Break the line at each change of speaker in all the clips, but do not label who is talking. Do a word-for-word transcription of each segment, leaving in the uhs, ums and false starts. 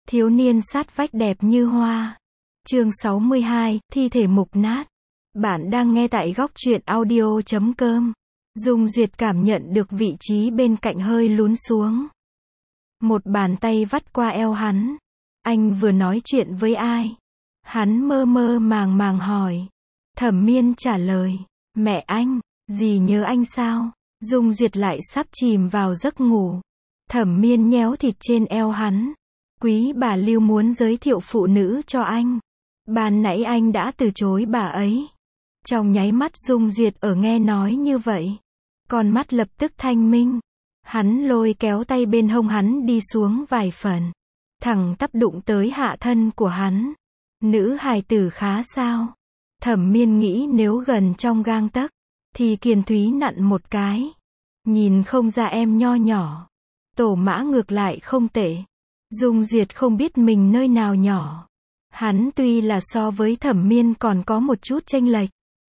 Thiếu niên sát vách đẹp như hoa. Chương sáu mươi hai, thi thể mục nát. Bạn đang nghe tại góc truyện audio chấm com. Dung Duyệt cảm nhận được vị trí bên cạnh hơi lún xuống. Một bàn tay vắt qua eo hắn. Anh vừa nói chuyện với ai? Hắn mơ mơ màng màng hỏi. Thẩm Miên trả lời. Mẹ anh, dì nhớ anh sao? Dung Duyệt lại sắp chìm vào giấc ngủ. Thẩm Miên nhéo thịt trên eo hắn. Quý bà Lưu muốn giới thiệu phụ nữ cho anh. Ban nãy anh đã từ chối bà ấy. Trong nháy mắt Dung Duyệt ở nghe nói như vậy. Con mắt lập tức thanh minh. Hắn lôi kéo tay bên hông hắn đi xuống vài phần. Thẳng tắp đụng tới hạ thân của hắn. Nữ hài tử khá sao? Thẩm Miên nghĩ nếu gần trong gang tấc, thì Kiền Thúy nặn một cái. Nhìn không ra em nho nhỏ. Tổ mã ngược lại không tệ. Dung Duyệt không biết mình nơi nào nhỏ. Hắn tuy là so với Thẩm Miên còn có một chút chênh lệch.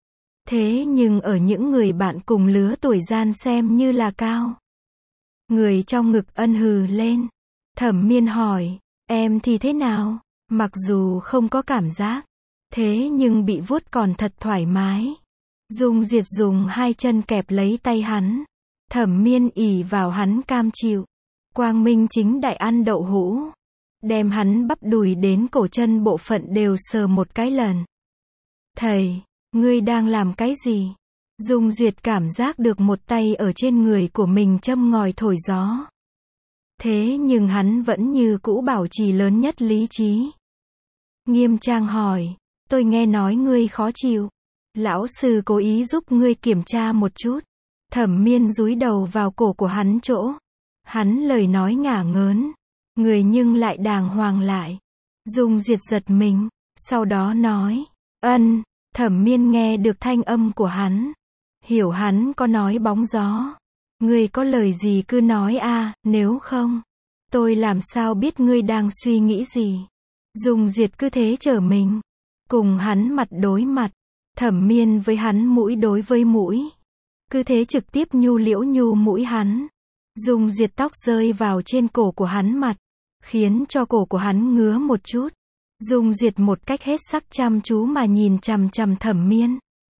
Thế nhưng ở những người bạn cùng lứa tuổi gian xem như là cao. Người trong ngực ân hừ lên. Thẩm Miên hỏi, em thì thế nào? Mặc dù không có cảm giác, thế nhưng bị vuốt còn thật thoải mái. Dung Duyệt dùng hai chân kẹp lấy tay hắn. Thẩm Miên ỉ vào hắn cam chịu. Quang minh chính đại ăn đậu hũ. Đem hắn bắp đùi đến cổ chân bộ phận đều sờ một cái lần. Thầy, ngươi đang làm cái gì? Dung Duyệt cảm giác được một tay ở trên người của mình châm ngòi thổi gió. Thế nhưng hắn vẫn như cũ bảo trì lớn nhất lý trí. Nghiêm trang hỏi, tôi nghe nói ngươi khó chịu. Lão sư cố ý giúp ngươi kiểm tra một chút. Thẩm Miên dúi đầu vào cổ của hắn chỗ. Hắn lời nói ngả ngớn. Người nhưng lại đàng hoàng lại. Dung Duyệt giật mình. Sau đó nói. Ân. Thẩm Miên nghe được thanh âm của hắn. Hiểu hắn có nói bóng gió. Ngươi có lời gì cứ nói a, nếu không, tôi làm sao biết ngươi đang suy nghĩ gì. Dung Duyệt cứ thế trở mình. Cùng hắn mặt đối mặt. Thẩm Miên với hắn mũi đối với mũi. Cứ thế trực tiếp nhu liễu nhu mũi hắn. Dung Duyệt tóc rơi vào trên cổ của hắn mặt. Khiến cho cổ của hắn ngứa một chút. Dung Duyệt một cách hết sắc chăm chú mà nhìn chằm chằm Thẩm Miên.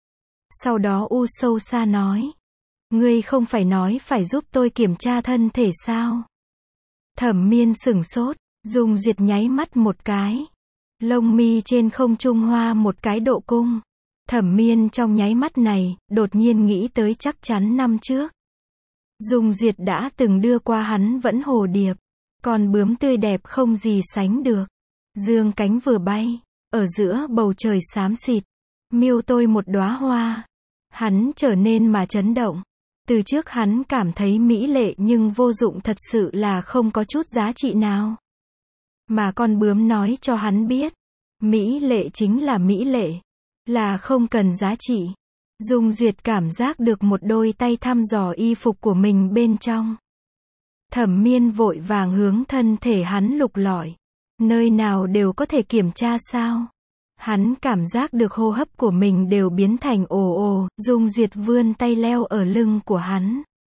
Sau đó u sâu xa nói. Ngươi không phải nói phải giúp tôi kiểm tra thân thể sao? Thẩm Miên sửng sốt. Dung Duyệt nháy mắt một cái. Lông mi trên không trung hoa một cái độ cung. Thẩm Miên trong nháy mắt này, đột nhiên nghĩ tới chắc chắn năm trước. Dung Duyệt đã từng đưa qua hắn vẫn hồ điệp. Còn bướm tươi đẹp không gì sánh được. Dương cánh vừa bay. Ở giữa bầu trời xám xịt. Miêu tôi một đóa hoa. Hắn trở nên mà chấn động. Từ trước hắn cảm thấy mỹ lệ nhưng vô dụng thật sự là không có chút giá trị nào. Mà con bướm nói cho hắn biết. Mỹ lệ chính là mỹ lệ. Là không cần giá trị. Dung Duyệt cảm giác được một đôi tay thăm dò y phục của mình bên trong. Thẩm Miên vội vàng hướng thân thể hắn lục lọi. Nơi nào đều có thể kiểm tra sao? Hắn cảm giác được hô hấp của mình đều biến thành ồ ồ. Dung Duyệt vươn tay leo ở lưng của hắn.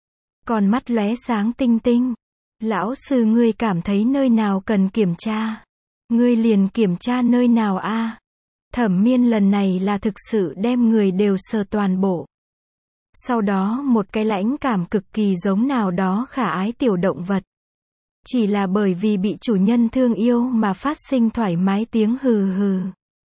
Còn mắt lóe sáng tinh tinh. Lão sư ngươi cảm thấy nơi nào cần kiểm tra? Ngươi liền kiểm tra nơi nào a? Thẩm Miên lần này là thực sự đem người đều sờ toàn bộ. Sau đó một cái lãnh cảm cực kỳ giống nào đó khả ái tiểu động vật. Chỉ là bởi vì bị chủ nhân thương yêu mà phát sinh thoải mái tiếng hừ hừ.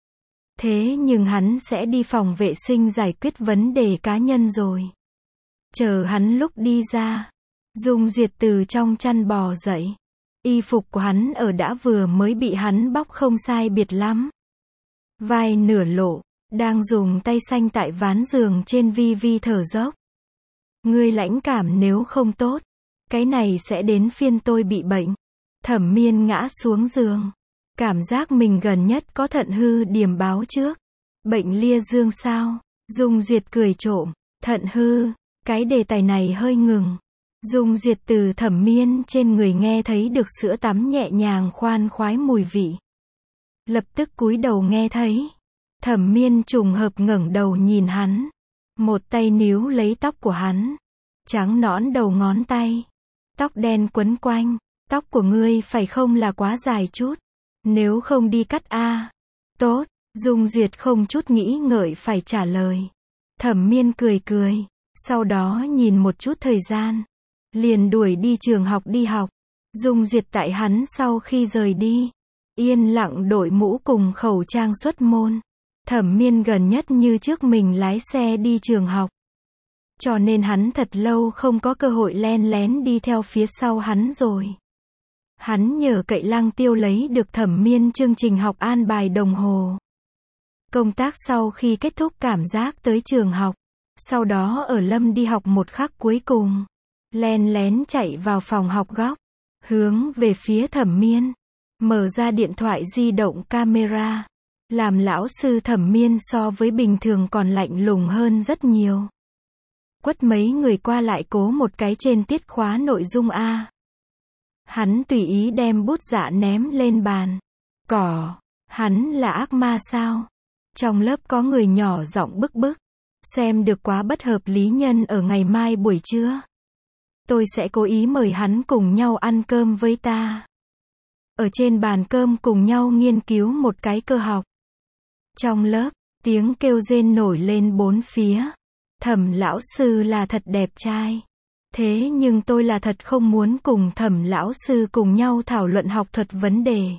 Thế nhưng hắn sẽ đi phòng vệ sinh giải quyết vấn đề cá nhân rồi. Chờ hắn lúc đi ra. Dung Duyệt từ trong chăn bò dậy. Y phục của hắn ở đã vừa mới bị hắn bóc không sai biệt lắm. Vai nửa lộ. Đang dùng tay xanh tại ván giường trên vi vi thở dốc. Ngươi lãnh cảm nếu không tốt. Cái này sẽ đến phiên tôi bị bệnh. Thẩm Miên ngã xuống giường. Cảm giác mình gần nhất có thận hư điềm báo trước. Bệnh lia dương sao? Dung Duyệt cười trộm. Thận hư. Cái đề tài này hơi ngừng. Dung Duyệt từ Thẩm Miên trên người nghe thấy được sữa tắm nhẹ nhàng khoan khoái mùi vị. Lập tức cúi đầu nghe thấy. Thẩm Miên trùng hợp ngẩng đầu nhìn hắn. Một tay níu lấy tóc của hắn. Trắng nõn đầu ngón tay. Tóc đen quấn quanh. Tóc của ngươi phải không là quá dài chút. Nếu không đi cắt a. Tốt, Dung Duyệt không chút nghĩ ngợi phải trả lời. Thẩm Miên cười cười, sau đó nhìn một chút thời gian, liền đuổi đi trường học đi học. Dung Duyệt tại hắn sau khi rời đi, yên lặng đội mũ cùng khẩu trang xuất môn. Thẩm Miên gần nhất như trước mình lái xe đi trường học, cho nên hắn thật lâu không có cơ hội len lén đi theo phía sau hắn rồi. Hắn nhờ cậy Lăng Tiêu lấy được Thẩm Miên chương trình học an bài đồng hồ công tác sau khi kết thúc cảm giác tới trường học, sau đó ở Lâm đi học một khắc cuối cùng, len lén chạy vào phòng học góc, hướng về phía Thẩm Miên, mở ra điện thoại di động camera, làm lão sư Thẩm Miên so với bình thường còn lạnh lùng hơn rất nhiều. Quất mấy người qua lại cố một cái trên tiết khóa nội dung A. Hắn tùy ý đem bút dạ ném lên bàn. Cỏ, hắn là ác ma sao? Trong lớp có người nhỏ giọng bức bức. Xem được quá bất hợp lý nhân ở ngày mai buổi trưa. Tôi sẽ cố ý mời hắn cùng nhau ăn cơm với ta. Ở trên bàn cơm cùng nhau nghiên cứu một cái cơ học. Trong lớp, tiếng kêu rên nổi lên bốn phía. Thẩm lão sư là thật đẹp trai. Thế nhưng tôi là thật không muốn cùng Thẩm lão sư cùng nhau thảo luận học thuật vấn đề.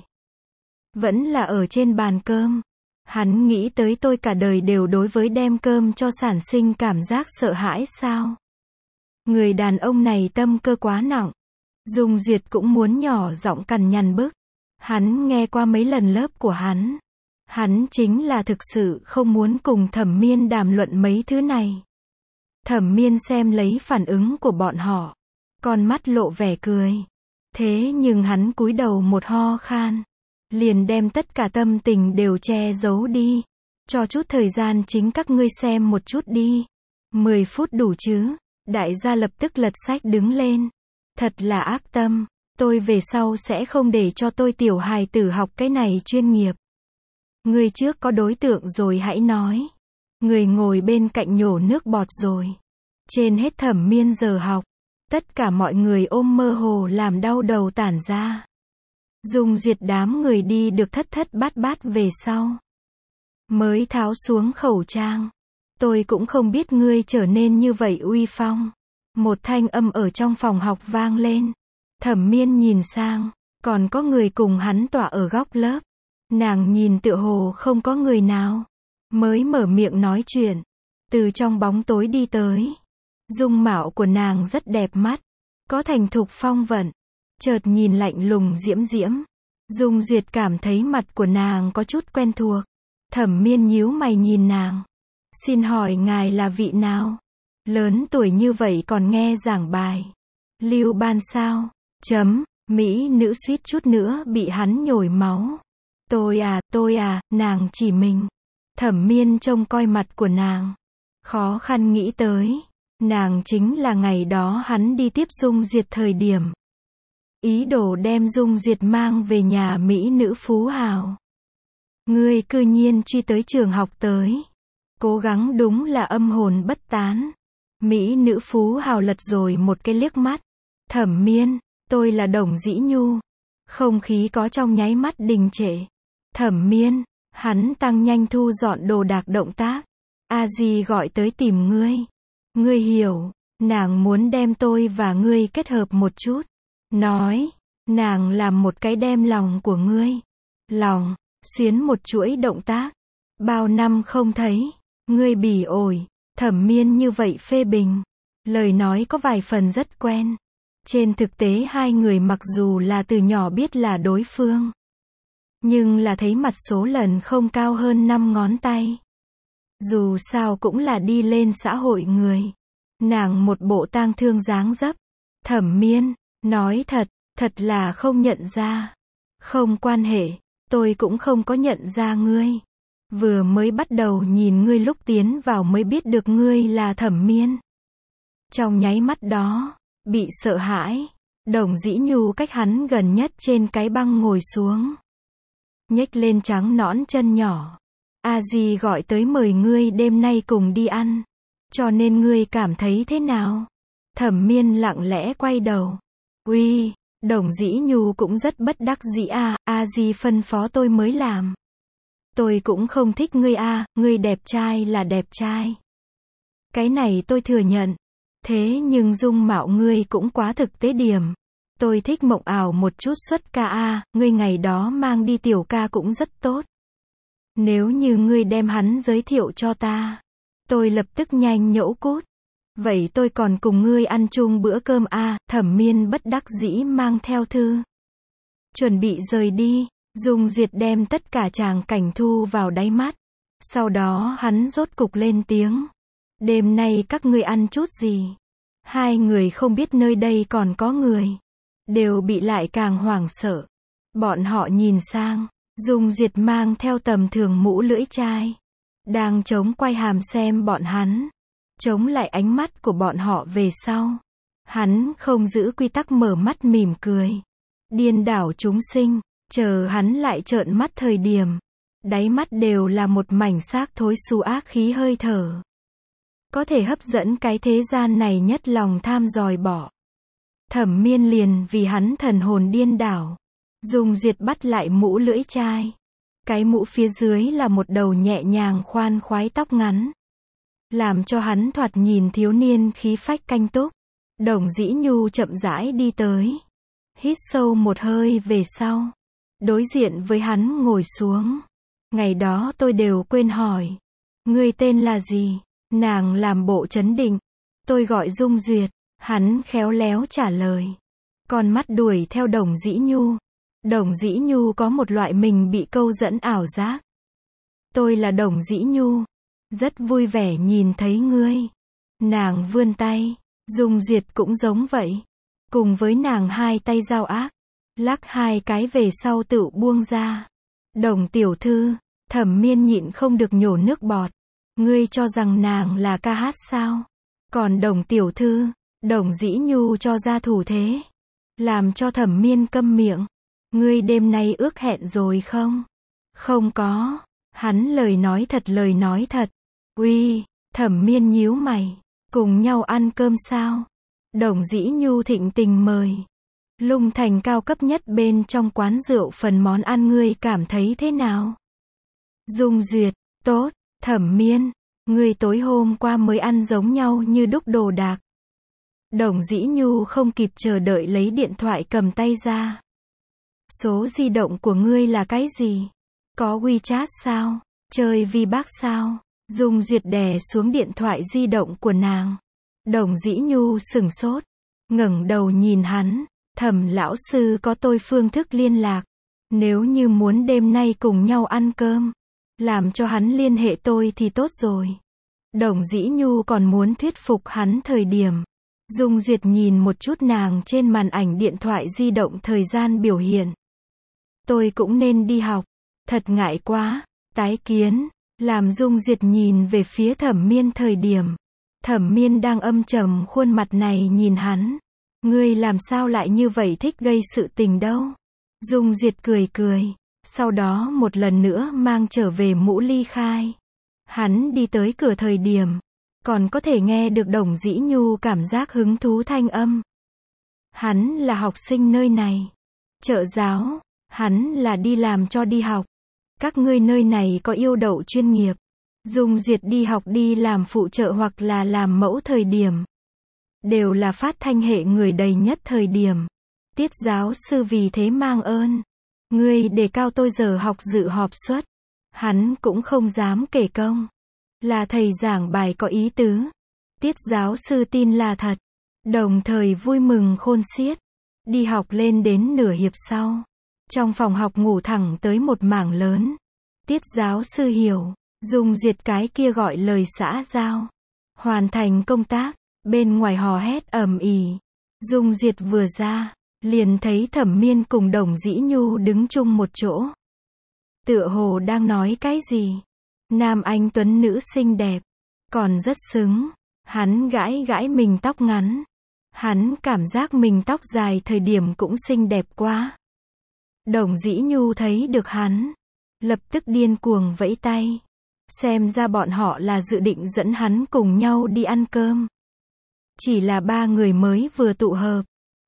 Vẫn là ở trên bàn cơm. Hắn nghĩ tới tôi cả đời đều đối với đem cơm cho sản sinh cảm giác sợ hãi sao? Người đàn ông này tâm cơ quá nặng. Dung Duyệt cũng muốn nhỏ giọng cằn nhằn bức. Hắn nghe qua mấy lần lớp của hắn. Hắn chính là thực sự không muốn cùng Thẩm Miên đàm luận mấy thứ này. Thẩm Miên xem lấy phản ứng của bọn họ, con mắt lộ vẻ cười. Thế nhưng hắn cúi đầu một ho khan, liền đem tất cả tâm tình đều che giấu đi. Cho chút thời gian chính các ngươi xem một chút đi. mười phút đủ chứ? Đại gia lập tức lật sách đứng lên. Thật là ác tâm, tôi về sau sẽ không để cho tôi tiểu hài tử học cái này chuyên nghiệp. Ngươi trước có đối tượng rồi hãy nói. Người ngồi bên cạnh nhổ nước bọt rồi. Trên hết Thẩm Miên giờ học, tất cả mọi người ôm mơ hồ làm đau đầu tản ra. Dung Duyệt đám người đi được thất thất bát bát về sau, mới tháo xuống khẩu trang. Tôi cũng không biết ngươi trở nên như vậy uy phong. Một thanh âm ở trong phòng học vang lên. Thẩm Miên nhìn sang, còn có người cùng hắn tọa ở góc lớp. Nàng nhìn tựa hồ không có người nào, mới mở miệng nói chuyện. Từ trong bóng tối đi tới. Dung mạo của nàng rất đẹp mắt, có thành thục phong vận, chợt nhìn lạnh lùng diễm diễm. Dung Duyệt cảm thấy mặt của nàng có chút quen thuộc. Thẩm Miên nhíu mày nhìn nàng. Xin hỏi ngài là vị nào? Lớn tuổi như vậy còn nghe giảng bài. Lưu ban sao? Chấm, mỹ nữ suýt chút nữa bị hắn nhồi máu. Tôi à, tôi à, nàng chỉ mình. Thẩm Miên trông coi mặt của nàng, khó khăn nghĩ tới. Nàng chính là ngày đó hắn đi tiếp Dung Duyệt thời điểm. Ý đồ đem Dung Duyệt mang về nhà mỹ nữ phú hào. Ngươi cư nhiên truy tới trường học tới. Cố gắng đúng là âm hồn bất tán. Mỹ nữ phú hào lật rồi một cái liếc mắt. Thẩm Miên, tôi là Đồng Dĩ Nhu. Không khí có trong nháy mắt đình trệ. Thẩm Miên, hắn tăng nhanh thu dọn đồ đạc động tác. A Di gọi tới tìm ngươi. Ngươi hiểu, nàng muốn đem tôi và ngươi kết hợp một chút. Nói, nàng làm một cái đem lòng của ngươi. Lòng, xuyến một chuỗi động tác. Bao năm không thấy, ngươi bỉ ổi. Thẩm Miên như vậy phê bình. Lời nói có vài phần rất quen. Trên thực tế hai người mặc dù là từ nhỏ biết là đối phương, nhưng là thấy mặt số lần không cao hơn năm ngón tay. Dù sao cũng là đi lên xã hội người. Nàng một bộ tang thương dáng dấp. Thẩm Miên, nói thật, thật là không nhận ra. Không quan hệ, tôi cũng không có nhận ra ngươi. Vừa mới bắt đầu nhìn ngươi lúc tiến vào mới biết được ngươi là Thẩm Miên. Trong nháy mắt đó, bị sợ hãi, Đồng Dĩ Nhu cách hắn gần nhất trên cái băng ngồi xuống. Nhếch lên trắng nõn chân nhỏ. A Di gọi tới mời ngươi đêm nay cùng đi ăn. Cho nên ngươi cảm thấy thế nào? Thẩm Miên lặng lẽ quay đầu. Uy, Đồng Dĩ Nhu cũng rất bất đắc dĩ a, a di phân phó tôi mới làm. Tôi cũng không thích ngươi a, ngươi đẹp trai là đẹp trai. Cái này tôi thừa nhận. Thế nhưng dung mạo ngươi cũng quá thực tế điểm. Tôi thích mộng ảo một chút xuất ca a, ngươi ngày đó mang đi tiểu ca cũng rất tốt. Nếu như ngươi đem hắn giới thiệu cho ta, tôi lập tức nhanh nhẩu cút. Vậy tôi còn cùng ngươi ăn chung bữa cơm a, Thẩm Miên bất đắc dĩ mang theo thư. Chuẩn bị rời đi, Dung Duyệt đem tất cả tràng cảnh thu vào đáy mắt. Sau đó hắn rốt cục lên tiếng. Đêm nay các ngươi ăn chút gì? Hai người không biết nơi đây còn có người. Đều bị lại càng hoảng sợ. Bọn họ nhìn sang, Dung Duyệt mang theo tầm thường mũ lưỡi chai. Đang chống quay hàm xem bọn hắn. Chống lại ánh mắt của bọn họ về sau. Hắn không giữ quy tắc mở mắt mỉm cười. Điên đảo chúng sinh, chờ hắn lại trợn mắt thời điểm. Đáy mắt đều là một mảnh xác thối xù ác khí hơi thở. Có thể hấp dẫn cái thế gian này nhất lòng tham dòi bỏ. Thẩm Miên liền vì hắn thần hồn điên đảo. Dung Duyệt bắt lại mũ lưỡi chai. Cái mũ phía dưới là một đầu nhẹ nhàng khoan khoái tóc ngắn. Làm cho hắn thoạt nhìn thiếu niên khí phách canh túc. Đồng Dĩ Nhu chậm rãi đi tới. Hít sâu một hơi về sau. Đối diện với hắn ngồi xuống. Ngày đó tôi đều quên hỏi. Ngươi tên là gì? Nàng làm bộ trấn định. Tôi gọi Dung Duyệt. Hắn khéo léo trả lời. Con mắt đuổi theo Đồng Dĩ Nhu. Đồng Dĩ Nhu có một loại mình bị câu dẫn ảo giác. Tôi là Đồng Dĩ Nhu. Rất vui vẻ nhìn thấy ngươi. Nàng vươn tay. Dung Duyệt cũng giống vậy. Cùng với nàng hai tay giao ác. Lắc hai cái về sau tự buông ra. Đồng tiểu thư. Thẩm Miên nhịn không được nhổ nước bọt. Ngươi cho rằng nàng là ca hát sao? Còn Đồng tiểu thư. Đồng Dĩ Nhu cho ra thủ thế. Làm cho Thẩm Miên câm miệng. Ngươi đêm nay ước hẹn rồi không? Không có. Hắn lời nói thật lời nói thật. Uy, Thẩm Miên nhíu mày. Cùng nhau ăn cơm sao? Đồng Dĩ Nhu thịnh tình mời. Lung Thành cao cấp nhất bên trong quán rượu phần món ăn ngươi cảm thấy thế nào? Dung Duyệt, tốt. Thẩm Miên, ngươi tối hôm qua mới ăn giống nhau như đúc đồ đạc. Đồng Dĩ Nhu không kịp chờ đợi lấy điện thoại cầm tay ra. Số di động của ngươi là cái gì? Có WeChat sao? Chơi VBank sao? Dung Duyệt đè xuống điện thoại di động của nàng. Đồng Dĩ Nhu sửng sốt. Ngẩng đầu nhìn hắn. Thẩm lão sư có tôi phương thức liên lạc. Nếu như muốn đêm nay cùng nhau ăn cơm. Làm cho hắn liên hệ tôi thì tốt rồi. Đồng Dĩ Nhu còn muốn thuyết phục hắn thời điểm. Dung Duyệt nhìn một chút nàng trên màn ảnh điện thoại di động thời gian biểu hiện. Tôi cũng nên đi học. Thật ngại quá. Tái kiến. Làm Dung Duyệt nhìn về phía Thẩm Miên thời điểm. Thẩm Miên đang âm trầm khuôn mặt này nhìn hắn. Ngươi làm sao lại như vậy thích gây sự tình đâu? Dung Duyệt cười cười. Sau đó một lần nữa mang trở về mũ ly khai. Hắn đi tới cửa thời điểm. Còn có thể nghe được Đồng Dĩ Nhu cảm giác hứng thú thanh âm. Hắn là học sinh nơi này. Trợ giáo. Hắn là đi làm cho đi học. Các ngươi nơi này có yêu đậu chuyên nghiệp. Dung Duyệt đi học đi làm phụ trợ hoặc là làm mẫu thời điểm. Đều là phát thanh hệ người đầy nhất thời điểm. Tiết giáo sư vì thế mang ơn. Ngươi đề cao tôi giờ học dự họp suất. Hắn cũng không dám kể công. Là thầy giảng bài có ý tứ. Tiết giáo sư tin là thật. Đồng thời vui mừng khôn xiết. Đi học lên đến nửa hiệp sau. Trong phòng học ngủ thẳng tới một mảng lớn. Tiết giáo sư hiểu. Dung Duyệt cái kia gọi lời xã giao. Hoàn thành công tác. Bên ngoài hò hét ầm ĩ. Dung Duyệt vừa ra. Liền thấy Thẩm Miên cùng Đồng Dĩ Nhu đứng chung một chỗ. Tựa hồ đang nói cái gì? Nam anh tuấn nữ xinh đẹp. Còn rất xứng. Hắn gãi gãi mình tóc ngắn. Hắn cảm giác mình tóc dài thời điểm cũng xinh đẹp quá. Đồng Dĩ Nhu thấy được hắn. Lập tức điên cuồng vẫy tay. Xem ra bọn họ là dự định dẫn hắn cùng nhau đi ăn cơm. Chỉ là ba người mới vừa tụ hợp.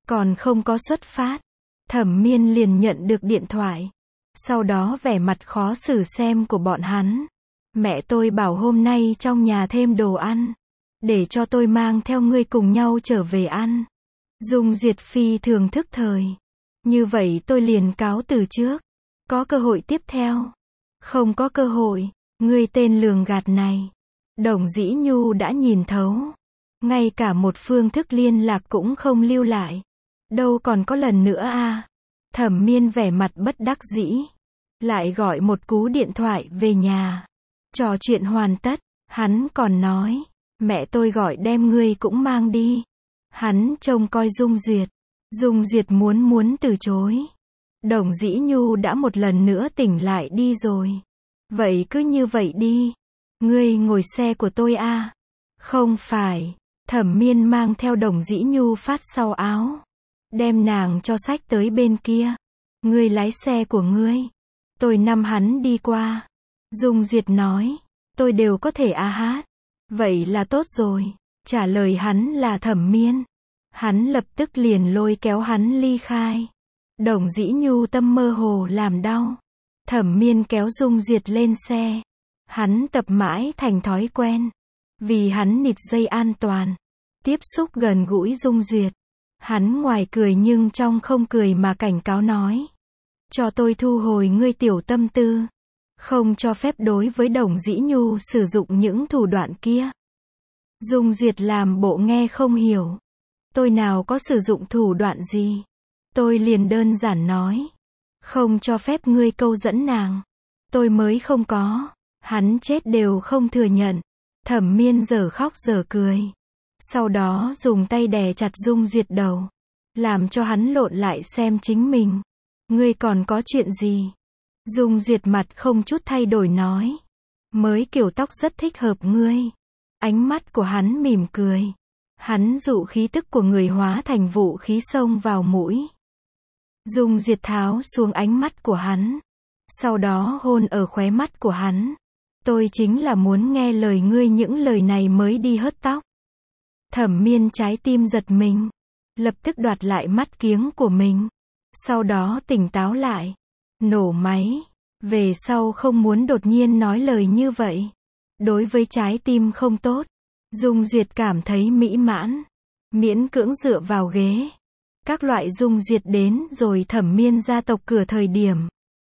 Còn không có xuất phát, Thẩm Miên liền nhận được điện thoại. Sau đó vẻ mặt khó xử xem của bọn hắn. Mẹ tôi bảo hôm nay trong nhà thêm đồ ăn, để cho tôi mang theo ngươi cùng nhau trở về ăn. Dung Duyệt phi thường thức thời. Như vậy tôi liền cáo từ trước. Có cơ hội tiếp theo. Không có cơ hội, ngươi tên lường gạt này. Đồng Dĩ Nhu đã nhìn thấu. Ngay cả một phương thức liên lạc cũng không lưu lại. Đâu còn có lần nữa à. Thẩm Miên vẻ mặt bất đắc dĩ. Lại gọi một cú điện thoại về nhà. Trò chuyện hoàn tất, hắn còn nói, mẹ tôi gọi đem ngươi cũng mang đi. Hắn trông coi Dung Duyệt. Dung Duyệt muốn muốn từ chối. Đồng Dĩ Nhu đã một lần nữa tỉnh lại đi rồi. Vậy cứ như vậy đi. Ngươi ngồi xe của tôi à? Không phải. Thẩm Miên mang theo Đồng Dĩ Nhu phát sau áo. Đem nàng cho sách tới bên kia. Ngươi lái xe của ngươi. Tôi nắm hắn đi qua. Dung Duyệt nói. Tôi đều có thể a hát. Vậy là tốt rồi. Trả lời hắn là Thẩm Miên. Hắn lập tức liền lôi kéo hắn ly khai. Đồng Dĩ Nhu tâm mơ hồ làm đau. Thẩm Miên kéo Dung Duyệt lên xe. Hắn tập mãi thành thói quen. Vì hắn nịt dây an toàn. Tiếp xúc gần gũi Dung Duyệt. Hắn ngoài cười nhưng trong không cười mà cảnh cáo nói. Cho tôi thu hồi ngươi tiểu tâm tư. Không cho phép đối với Đồng Dĩ Nhu sử dụng những thủ đoạn kia. Dung Duyệt làm bộ nghe không hiểu. Tôi nào có sử dụng thủ đoạn gì. Tôi liền đơn giản nói. Không cho phép ngươi câu dẫn nàng. Tôi mới không có. Hắn chết đều không thừa nhận. Thẩm Miên giờ khóc giờ cười. Sau đó dùng tay đè chặt Dung Duyệt đầu. Làm cho hắn lộn lại xem chính mình. Ngươi còn có chuyện gì? Dung Duyệt mặt không chút thay đổi nói. Mới kiểu tóc rất thích hợp ngươi. Ánh mắt của hắn mỉm cười. Hắn dụ khí tức của người hóa thành vũ khí xông vào mũi. Dung Duyệt tháo xuống ánh mắt của hắn. Sau đó hôn ở khóe mắt của hắn. Tôi chính là muốn nghe lời ngươi những lời này mới đi hớt tóc. Thẩm Miên trái tim giật mình. Lập tức đoạt lại mắt kiếng của mình. Sau đó tỉnh táo lại. Nổ máy. Về sau không muốn đột nhiên nói lời như vậy. Đối với trái tim không tốt. Dung Duyệt cảm thấy mỹ mãn. Miễn cưỡng dựa vào ghế. Các loại Dung Duyệt đến rồi Thẩm Miên ra tộc cửa thời điểm.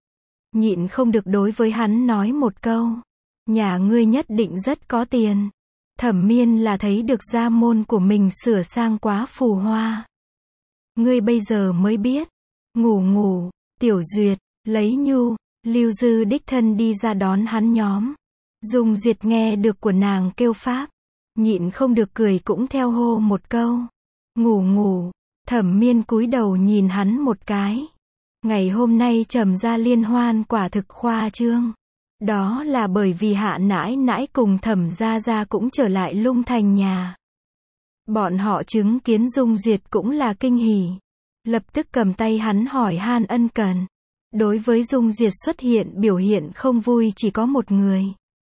Nhịn không được đối với hắn nói một câu. Nhà ngươi nhất định rất có tiền. Thẩm Miên là thấy được gia môn của mình sửa sang quá phù hoa. Ngươi bây giờ mới biết. Ngủ ngủ, Tiểu Duyệt, lấy Nhu, Lưu Dư đích thân đi ra đón hắn nhóm. Dung Duyệt nghe được của nàng kêu pháp. Nhịn không được cười cũng theo hô một câu. Ngủ ngủ, Thẩm Miên cúi đầu nhìn hắn một cái. Ngày hôm nay Trầm gia liên hoan quả thực khoa trương. Đó là bởi vì Hạ nãi nãi cùng Thẩm gia gia cũng trở lại Lung Thành nhà. Bọn họ chứng kiến Dung Duyệt cũng là kinh hỉ. Lập tức cầm tay hắn hỏi han ân cần. Đối với Dung Duyệt xuất hiện biểu hiện không vui chỉ có một người.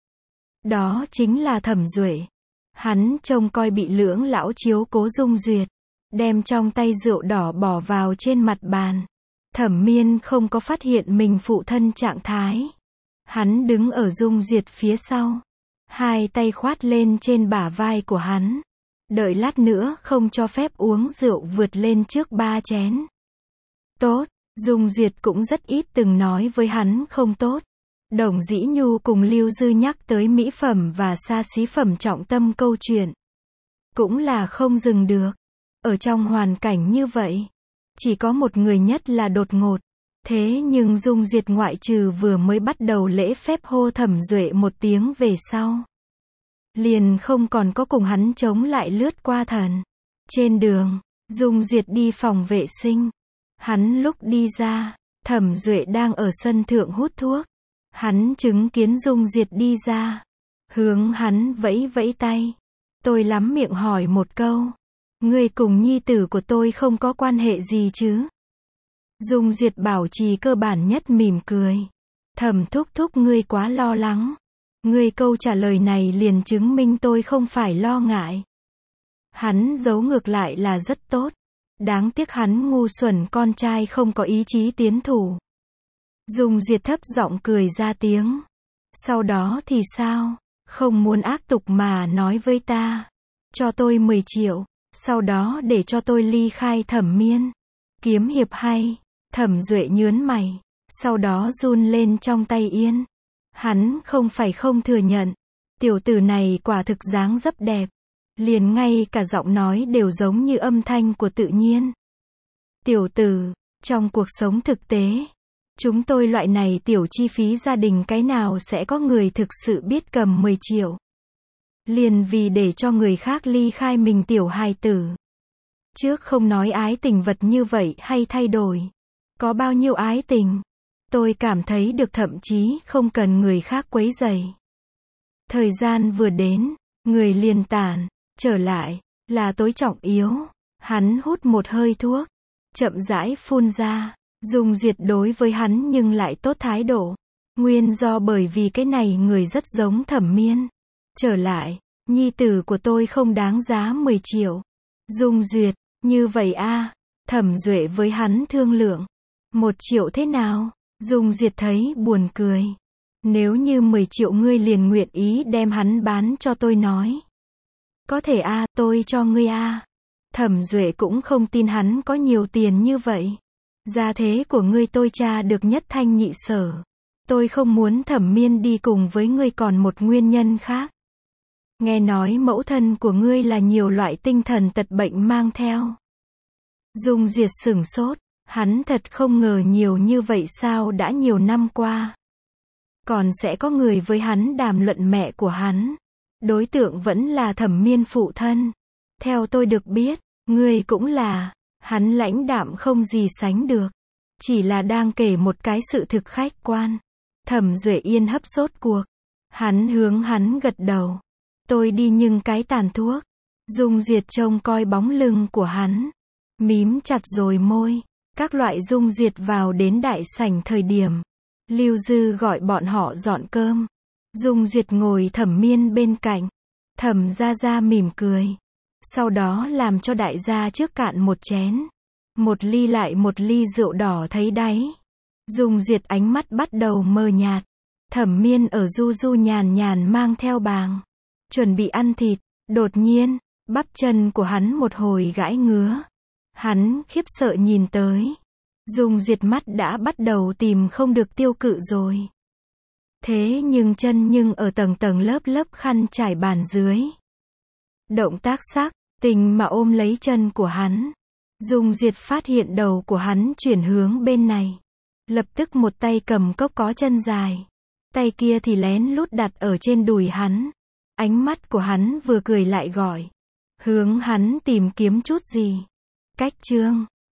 Đó chính là Thẩm Duệ. Hắn trông coi bị Lưỡng lão chiếu cố Dung Duyệt. Đem trong tay rượu đỏ bỏ vào trên mặt bàn. Thẩm Miên không có phát hiện mình phụ thân trạng thái. Hắn đứng ở Dung Duyệt phía sau. Hai tay khoát lên trên bả vai của hắn. Đợi lát nữa không cho phép uống rượu vượt lên trước ba chén. Tốt, Dung Duyệt cũng rất ít từng nói với hắn không tốt. Đồng Dĩ Nhu cùng Lưu Dư nhắc tới mỹ phẩm và xa xí phẩm trọng tâm câu chuyện. Cũng là không dừng được. Ở trong hoàn cảnh như vậy, chỉ có một người nhất là đột ngột. Thế nhưng Dung Duyệt ngoại trừ vừa mới bắt đầu lễ phép hô Thẩm Duệ một tiếng về sau. Liền không còn có cùng hắn chống lại lướt qua thần. Trên đường, Dung Duyệt đi phòng vệ sinh. Hắn lúc đi ra, Thẩm Duệ đang ở sân thượng hút thuốc. Hắn chứng kiến Dung Duyệt đi ra. Hướng hắn vẫy vẫy tay. Tôi lắm miệng hỏi một câu. Ngươi cùng nhi tử của tôi không có quan hệ gì chứ? Dung Duyệt bảo trì cơ bản nhất mỉm cười. Thẩm thúc thúc ngươi quá lo lắng. Ngươi câu trả lời này liền chứng minh tôi không phải lo ngại. Hắn giấu ngược lại là rất tốt. Đáng tiếc hắn ngu xuẩn, con trai không có ý chí tiến thủ. Dung Diệt thấp giọng cười ra tiếng. Sau đó thì sao? Không muốn ác tục mà nói với ta. Cho tôi mười triệu, sau đó để cho tôi ly khai Thẩm Miên. Kiếm hiệp hay. Thẩm Duệ nhướng mày, sau đó run lên trong tay Yên. Hắn không phải không thừa nhận. Tiểu tử này quả thực dáng dấp đẹp. Liền ngay cả giọng nói đều giống như âm thanh của tự nhiên. Tiểu tử, trong cuộc sống thực tế, chúng tôi loại này tiểu chi phí gia đình cái nào sẽ có người thực sự biết cầm mười triệu. Liền vì để cho người khác ly khai mình tiểu hài tử. Trước không nói ái tình vật như vậy hay thay đổi. Có bao nhiêu ái tình, tôi cảm thấy được, thậm chí không cần người khác quấy rầy. Thời gian vừa đến, người liền tản, trở lại, là tối trọng yếu. Hắn hút một hơi thuốc, chậm rãi phun ra. Dung Diệt đối với hắn nhưng lại tốt thái độ. Nguyên do bởi vì cái này người rất giống Thẩm Miên. Trở lại, nhi tử của tôi không đáng giá mười triệu. Dung Duyệt, như vậy a. Thẩm Duệ với hắn thương lượng. Một triệu thế nào? Dung Diệt thấy buồn cười. Nếu như mười triệu ngươi liền nguyện ý đem hắn bán cho tôi nói. Có thể a, tôi cho ngươi a. Thẩm Duệ cũng không tin hắn có nhiều tiền như vậy. Gia thế của ngươi tôi tra được nhất thanh nhị sở. Tôi không muốn Thẩm Miên đi cùng với ngươi còn một nguyên nhân khác. Nghe nói mẫu thân của ngươi là nhiều loại tinh thần tật bệnh mang theo. Dung Diệt sửng sốt, hắn thật không ngờ nhiều như vậy sao, đã nhiều năm qua. Còn sẽ có người với hắn đàm luận mẹ của hắn. Đối tượng vẫn là Thẩm Miên phụ thân. Theo tôi được biết, ngươi cũng là. Hắn lãnh đạm không gì sánh được. Chỉ là đang kể một cái sự thực khách quan. Thẩm Duệ Yên hấp sốt cuộc. Hắn hướng hắn gật đầu. Tôi đi nhưng cái tàn thuốc. Dung Diệt trông coi bóng lưng của hắn. Mím chặt rồi môi. Các loại Dung Diệt vào đến đại sảnh thời điểm. Lưu Dư gọi bọn họ dọn cơm. Dung Diệt ngồi Thẩm Miên bên cạnh. Thẩm gia gia mỉm cười. Sau đó làm cho đại gia trước cạn một chén. Một ly lại một ly rượu đỏ thấy đáy. Dung Diệt ánh mắt bắt đầu mờ nhạt. Thẩm Miên ở du du nhàn nhàn mang theo bàng. Chuẩn bị ăn thịt. Đột nhiên, bắp chân của hắn một hồi gãi ngứa. Hắn khiếp sợ nhìn tới. Dung Diệt mắt đã bắt đầu tìm không được tiêu cự rồi. Thế nhưng chân nhưng ở tầng tầng lớp lớp khăn trải bàn dưới. Động tác sắc, tình mà ôm lấy chân của hắn. Dung Diệt phát hiện đầu của hắn chuyển hướng bên này. Lập tức một tay cầm cốc có chân dài. Tay kia thì lén lút đặt ở trên đùi hắn. Ánh mắt của hắn vừa cười lại gọi. Hướng hắn tìm kiếm chút gì. Cách chương